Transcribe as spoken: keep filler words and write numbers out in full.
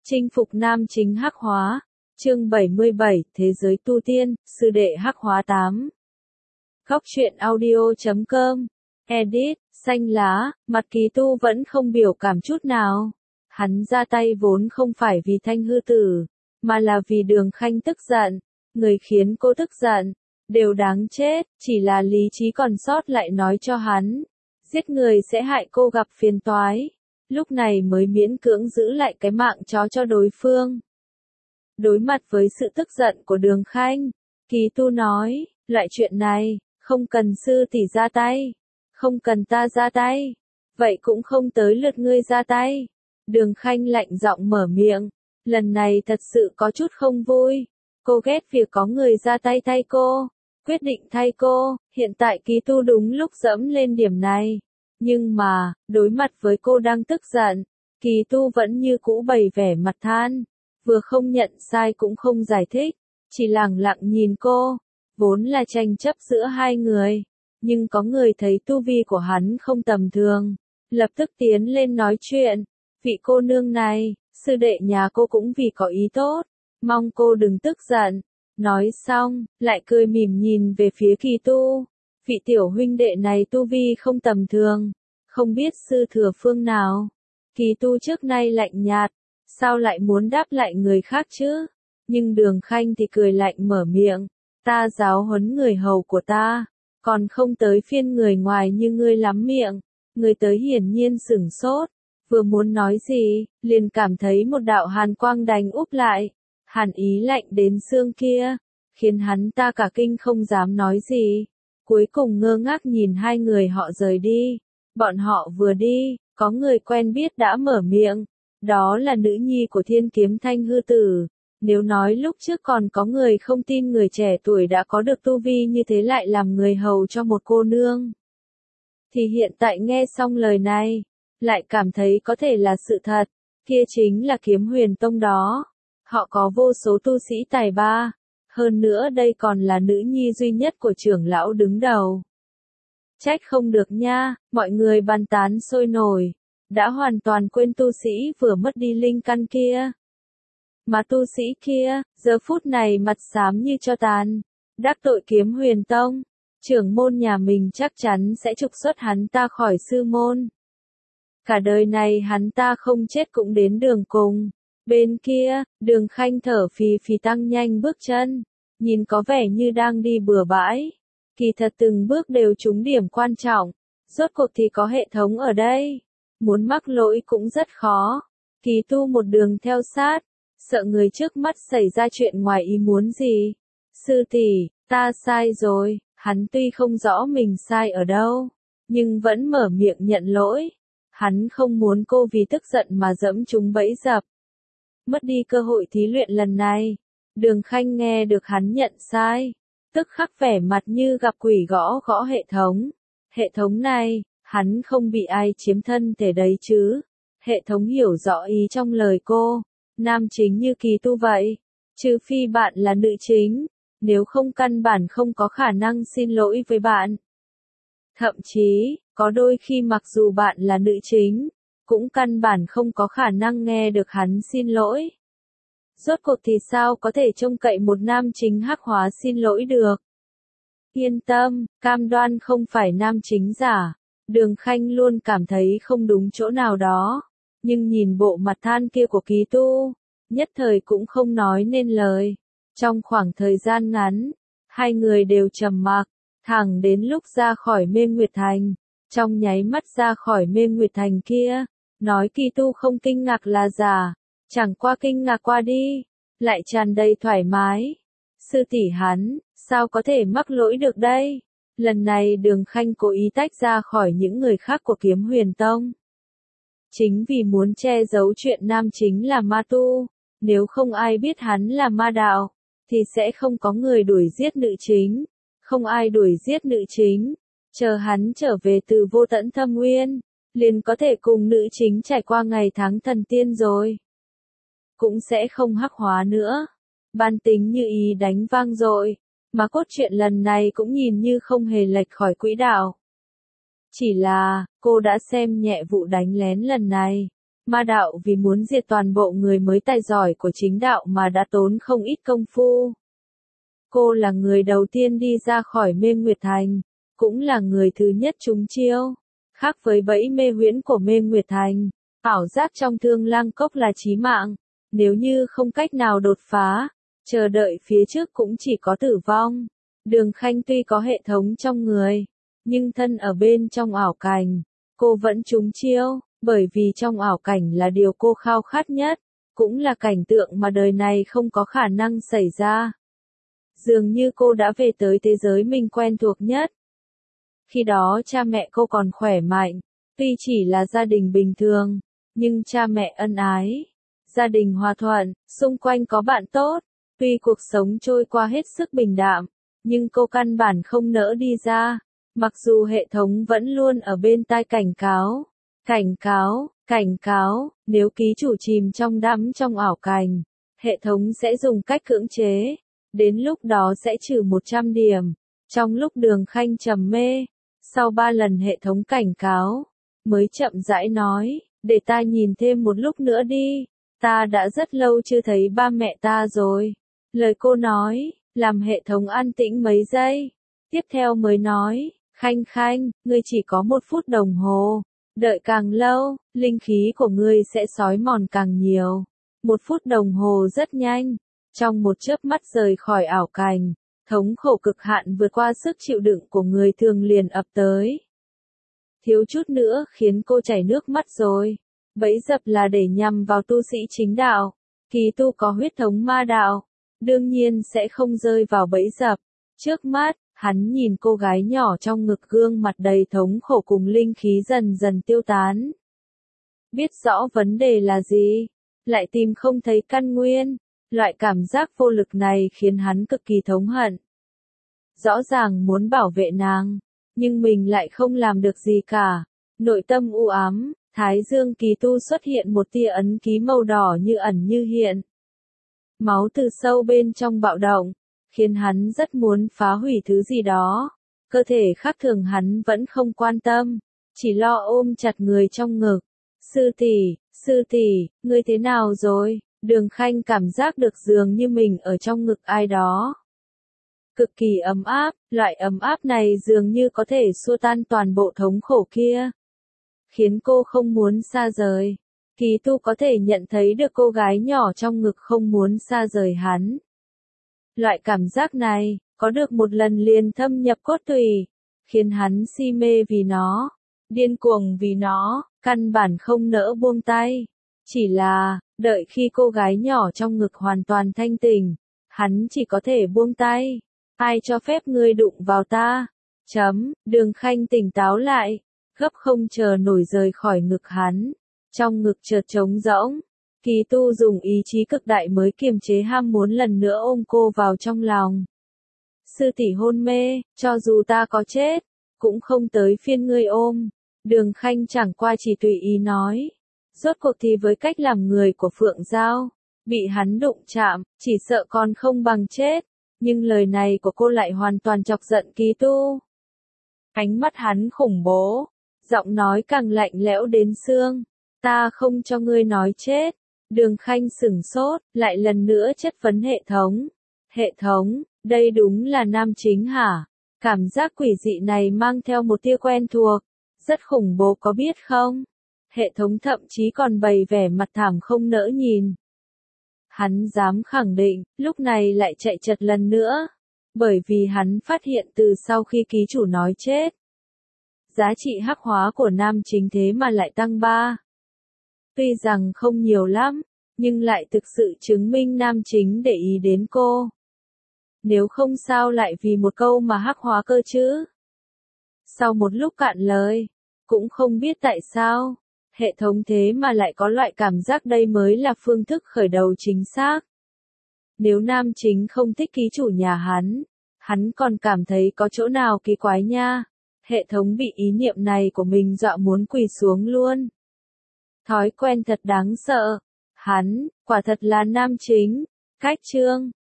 Chinh phục nam chính hắc hóa. Chương bảy mươi bảy, Thế giới tu tiên, sư đệ hắc hóa tám. Góc truyện audio chấm com. Edit, xanh lá, mặt Kỳ Tu vẫn không biểu cảm chút nào. Hắn ra tay vốn không phải vì Thanh Hư Tử, mà là vì Đường Khanh tức giận. Người khiến cô tức giận, đều đáng chết, chỉ là lý trí còn sót lại nói cho hắn. Giết người sẽ hại cô gặp phiền toái. Lúc này mới miễn cưỡng giữ lại cái mạng chó cho đối phương. Đối mặt với sự tức giận của Đường Khanh, Kỳ Tu nói, loại chuyện này, không cần sư tỷ ra tay, không cần ta ra tay, vậy cũng không tới lượt ngươi ra tay. Đường Khanh lạnh giọng mở miệng, lần này thật sự có chút không vui, cô ghét việc có người ra tay thay cô, quyết định thay cô, hiện tại Kỳ Tu đúng lúc dẫm lên điểm này. Nhưng mà, đối mặt với cô đang tức giận, Kỳ Tu vẫn như cũ bày vẻ mặt than, vừa không nhận sai cũng không giải thích, chỉ lẳng lặng nhìn cô, vốn là tranh chấp giữa hai người, nhưng có người thấy tu vi của hắn không tầm thường, lập tức tiến lên nói chuyện, vị cô nương này, sư đệ nhà cô cũng vì có ý tốt, mong cô đừng tức giận, nói xong, lại cười mỉm nhìn về phía Kỳ Tu. Vị tiểu huynh đệ này tu vi không tầm thường, không biết sư thừa phương nào. Kỳ Tu trước nay lạnh nhạt, sao lại muốn đáp lại người khác chứ? Nhưng Đường Khanh thì cười lạnh mở miệng, ta giáo huấn người hầu của ta, còn không tới phiên người ngoài như ngươi lắm miệng. Người tới hiển nhiên sửng sốt, vừa muốn nói gì, liền cảm thấy một đạo hàn quang đánh úp lại, hàn ý lạnh đến xương kia, khiến hắn ta cả kinh không dám nói gì. Cuối cùng ngơ ngác nhìn hai người họ rời đi. Bọn họ vừa đi, có người quen biết đã mở miệng. Đó là nữ nhi của Thiên Kiếm Thanh Hư Tử. Nếu nói lúc trước còn có người không tin người trẻ tuổi đã có được tu vi như thế lại làm người hầu cho một cô nương, thì hiện tại nghe xong lời này, lại cảm thấy có thể là sự thật. Kia chính là Kiếm Huyền Tông đó. Họ có vô số tu sĩ tài ba. Hơn nữa đây còn là nữ nhi duy nhất của trưởng lão đứng đầu. Trách không được nha, mọi người bàn tán sôi nổi, đã hoàn toàn quên tu sĩ vừa mất đi linh căn kia. Mà tu sĩ kia, giờ phút này mặt xám như cho tàn, đắc tội Kiếm Huyền Tông, trưởng môn nhà mình chắc chắn sẽ trục xuất hắn ta khỏi sư môn. Cả đời này hắn ta không chết cũng đến đường cùng. Bên kia, Đường Khanh thở phì phì tăng nhanh bước chân, nhìn có vẻ như đang đi bừa bãi. Kỳ thật từng bước đều trúng điểm quan trọng, rốt cuộc thì có hệ thống ở đây, muốn mắc lỗi cũng rất khó. Kỳ Tu một đường theo sát, sợ người trước mắt xảy ra chuyện ngoài ý muốn gì. Sư tỷ, ta sai rồi. Hắn tuy không rõ mình sai ở đâu, nhưng vẫn mở miệng nhận lỗi. Hắn không muốn cô vì tức giận mà dẫm trúng bẫy dập. Mất đi cơ hội thí luyện lần này. Đường Khanh nghe được hắn nhận sai, tức khắc vẻ mặt như gặp quỷ gõ gõ hệ thống. Hệ thống này, hắn không bị ai chiếm thân thể đấy chứ. Hệ thống hiểu rõ ý trong lời cô, nam chính như Kỳ Tu vậy, trừ phi bạn là nữ chính, nếu không căn bản không có khả năng xin lỗi với bạn. Thậm chí, có đôi khi mặc dù bạn là nữ chính, cũng căn bản không có khả năng nghe được hắn xin lỗi. Rốt cuộc thì sao có thể trông cậy một nam chính hắc hóa xin lỗi được? Yên tâm, cam đoan không phải nam chính giả. Đường Khanh luôn cảm thấy không đúng chỗ nào đó, nhưng nhìn bộ mặt than kia của Kỳ Tu, nhất thời cũng không nói nên lời. Trong khoảng thời gian ngắn, hai người đều trầm mặc, thẳng đến lúc ra khỏi Mê Nguyệt Thành. Trong nháy mắt ra khỏi Mê Nguyệt Thành kia, nói Kỳ Tu không kinh ngạc là giả, chẳng qua kinh ngạc qua đi, lại tràn đầy thoải mái. Sư tỷ hắn, sao có thể mắc lỗi được đây? Lần này Đường Khanh cố ý tách ra khỏi những người khác của Kiếm Huyền Tông. Chính vì muốn che giấu chuyện nam chính là ma tu, nếu không ai biết hắn là ma đạo, thì sẽ không có người đuổi giết nữ chính, không ai đuổi giết nữ chính, chờ hắn trở về từ Vô Tận Thâm Nguyên, liền có thể cùng nữ chính trải qua ngày tháng thần tiên rồi. Cũng sẽ không hắc hóa nữa. Ban tính như ý đánh vang dội, mà cốt truyện lần này cũng nhìn như không hề lệch khỏi quỹ đạo. Chỉ là, cô đã xem nhẹ vụ đánh lén lần này, Ma đạo vì muốn diệt toàn bộ người mới tài giỏi của chính đạo mà đã tốn không ít công phu. Cô là người đầu tiên đi ra khỏi Mê Nguyệt Thành, cũng là người thứ nhất trúng chiêu. Khác với bẫy mê huyễn của Mê Nguyệt Thành, ảo giác trong Thương Lang Cốc là chí mạng. Nếu như không cách nào đột phá, chờ đợi phía trước cũng chỉ có tử vong. Đường Khanh tuy có hệ thống trong người, nhưng thân ở bên trong ảo cảnh, cô vẫn trúng chiêu, bởi vì trong ảo cảnh là điều cô khao khát nhất, cũng là cảnh tượng mà đời này không có khả năng xảy ra. Dường như cô đã về tới thế giới mình quen thuộc nhất. Khi đó cha mẹ cô còn khỏe mạnh, tuy chỉ là gia đình bình thường, nhưng cha mẹ ân ái, gia đình hòa thuận, xung quanh có bạn tốt, tuy cuộc sống trôi qua hết sức bình đạm, nhưng cô căn bản không nỡ đi ra, mặc dù hệ thống vẫn luôn ở bên tai cảnh cáo, cảnh cáo, cảnh cáo, nếu ký chủ chìm trong đắm trong ảo cảnh, hệ thống sẽ dùng cách cưỡng chế, đến lúc đó sẽ trừ một trăm điểm. Trong lúc Đường Khanh trầm mê, sau ba lần hệ thống cảnh cáo, mới chậm rãi nói, để ta nhìn thêm một lúc nữa đi, ta đã rất lâu chưa thấy ba mẹ ta rồi. Lời cô nói, làm hệ thống an tĩnh mấy giây, tiếp theo mới nói, Khanh Khanh, ngươi chỉ có một phút đồng hồ, đợi càng lâu, linh khí của ngươi sẽ xói mòn càng nhiều. Một phút đồng hồ rất nhanh, trong một chớp mắt rời khỏi ảo cảnh, thống khổ cực hạn vượt qua sức chịu đựng của người thường liền ập tới. Thiếu chút nữa khiến cô chảy nước mắt rồi. Bẫy dập là để nhằm vào tu sĩ chính đạo, kỳ tu có huyết thống ma đạo, đương nhiên sẽ không rơi vào bẫy dập. Trước mắt, hắn nhìn cô gái nhỏ trong ngực, gương mặt đầy thống khổ cùng linh khí dần dần tiêu tán. Biết rõ vấn đề là gì, lại tìm không thấy căn nguyên, loại cảm giác vô lực này khiến hắn cực kỳ thống hận. Rõ ràng muốn bảo vệ nàng, nhưng mình lại không làm được gì cả. Nội tâm u ám, Thái Dương kỳ tu xuất hiện một tia ấn ký màu đỏ như ẩn như hiện. Máu từ sâu bên trong bạo động, khiến hắn rất muốn phá hủy thứ gì đó. Cơ thể khác thường hắn vẫn không quan tâm, chỉ lo ôm chặt người trong ngực. Sư tỷ, sư tỷ, ngươi thế nào rồi? Đường Khanh cảm giác được dường như mình ở trong ngực ai đó. Cực kỳ ấm áp, loại ấm áp này dường như có thể xua tan toàn bộ thống khổ kia, khiến cô không muốn xa rời. Kỳ tu có thể nhận thấy được cô gái nhỏ trong ngực không muốn xa rời hắn. Loại cảm giác này, có được một lần liền thâm nhập cốt tủy, khiến hắn si mê vì nó, điên cuồng vì nó, căn bản không nỡ buông tay. Chỉ là, đợi khi cô gái nhỏ trong ngực hoàn toàn thanh tỉnh, hắn chỉ có thể buông tay. Ai cho phép ngươi đụng vào ta? Chấm, Đường Khanh tỉnh táo lại, gấp không chờ nổi rời khỏi ngực hắn. Trong ngực chợt trống rỗng, kỳ tu dùng ý chí cực đại mới kiềm chế ham muốn lần nữa ôm cô vào trong lòng. Sư tỷ hôn mê, cho dù ta có chết, cũng không tới phiên ngươi ôm. Đường Khanh chẳng qua chỉ tùy ý nói. Rốt cuộc thì với cách làm người của Phượng Giao, bị hắn đụng chạm, chỉ sợ còn không bằng chết. Nhưng lời này của cô lại hoàn toàn chọc giận kỳ tu. Ánh mắt hắn khủng bố, giọng nói càng lạnh lẽo đến xương. Ta không cho ngươi nói chết. Đường Khanh sửng sốt, lại lần nữa chất vấn hệ thống. Hệ thống, đây đúng là nam chính hả? Cảm giác quỷ dị này mang theo một tia quen thuộc. Rất khủng bố có biết không? Hệ thống thậm chí còn bày vẻ mặt thảm không nỡ nhìn. Hắn dám khẳng định, lúc này lại chạy chật lần nữa. Bởi vì hắn phát hiện từ sau khi ký chủ nói chết, giá trị hắc hóa của nam chính thế mà lại tăng ba. Tuy rằng không nhiều lắm, nhưng lại thực sự chứng minh nam chính để ý đến cô. Nếu không sao lại vì một câu mà hắc hóa cơ chứ? Sau một lúc cạn lời, cũng không biết tại sao, hệ thống thế mà lại có loại cảm giác đây mới là phương thức khởi đầu chính xác. Nếu nam chính không thích ký chủ nhà hắn, hắn còn cảm thấy có chỗ nào kỳ quái nha. Hệ thống bị ý niệm này của mình dọa muốn quỳ xuống luôn. Thói quen thật đáng sợ. Hắn, quả thật là nam chính. Cách chương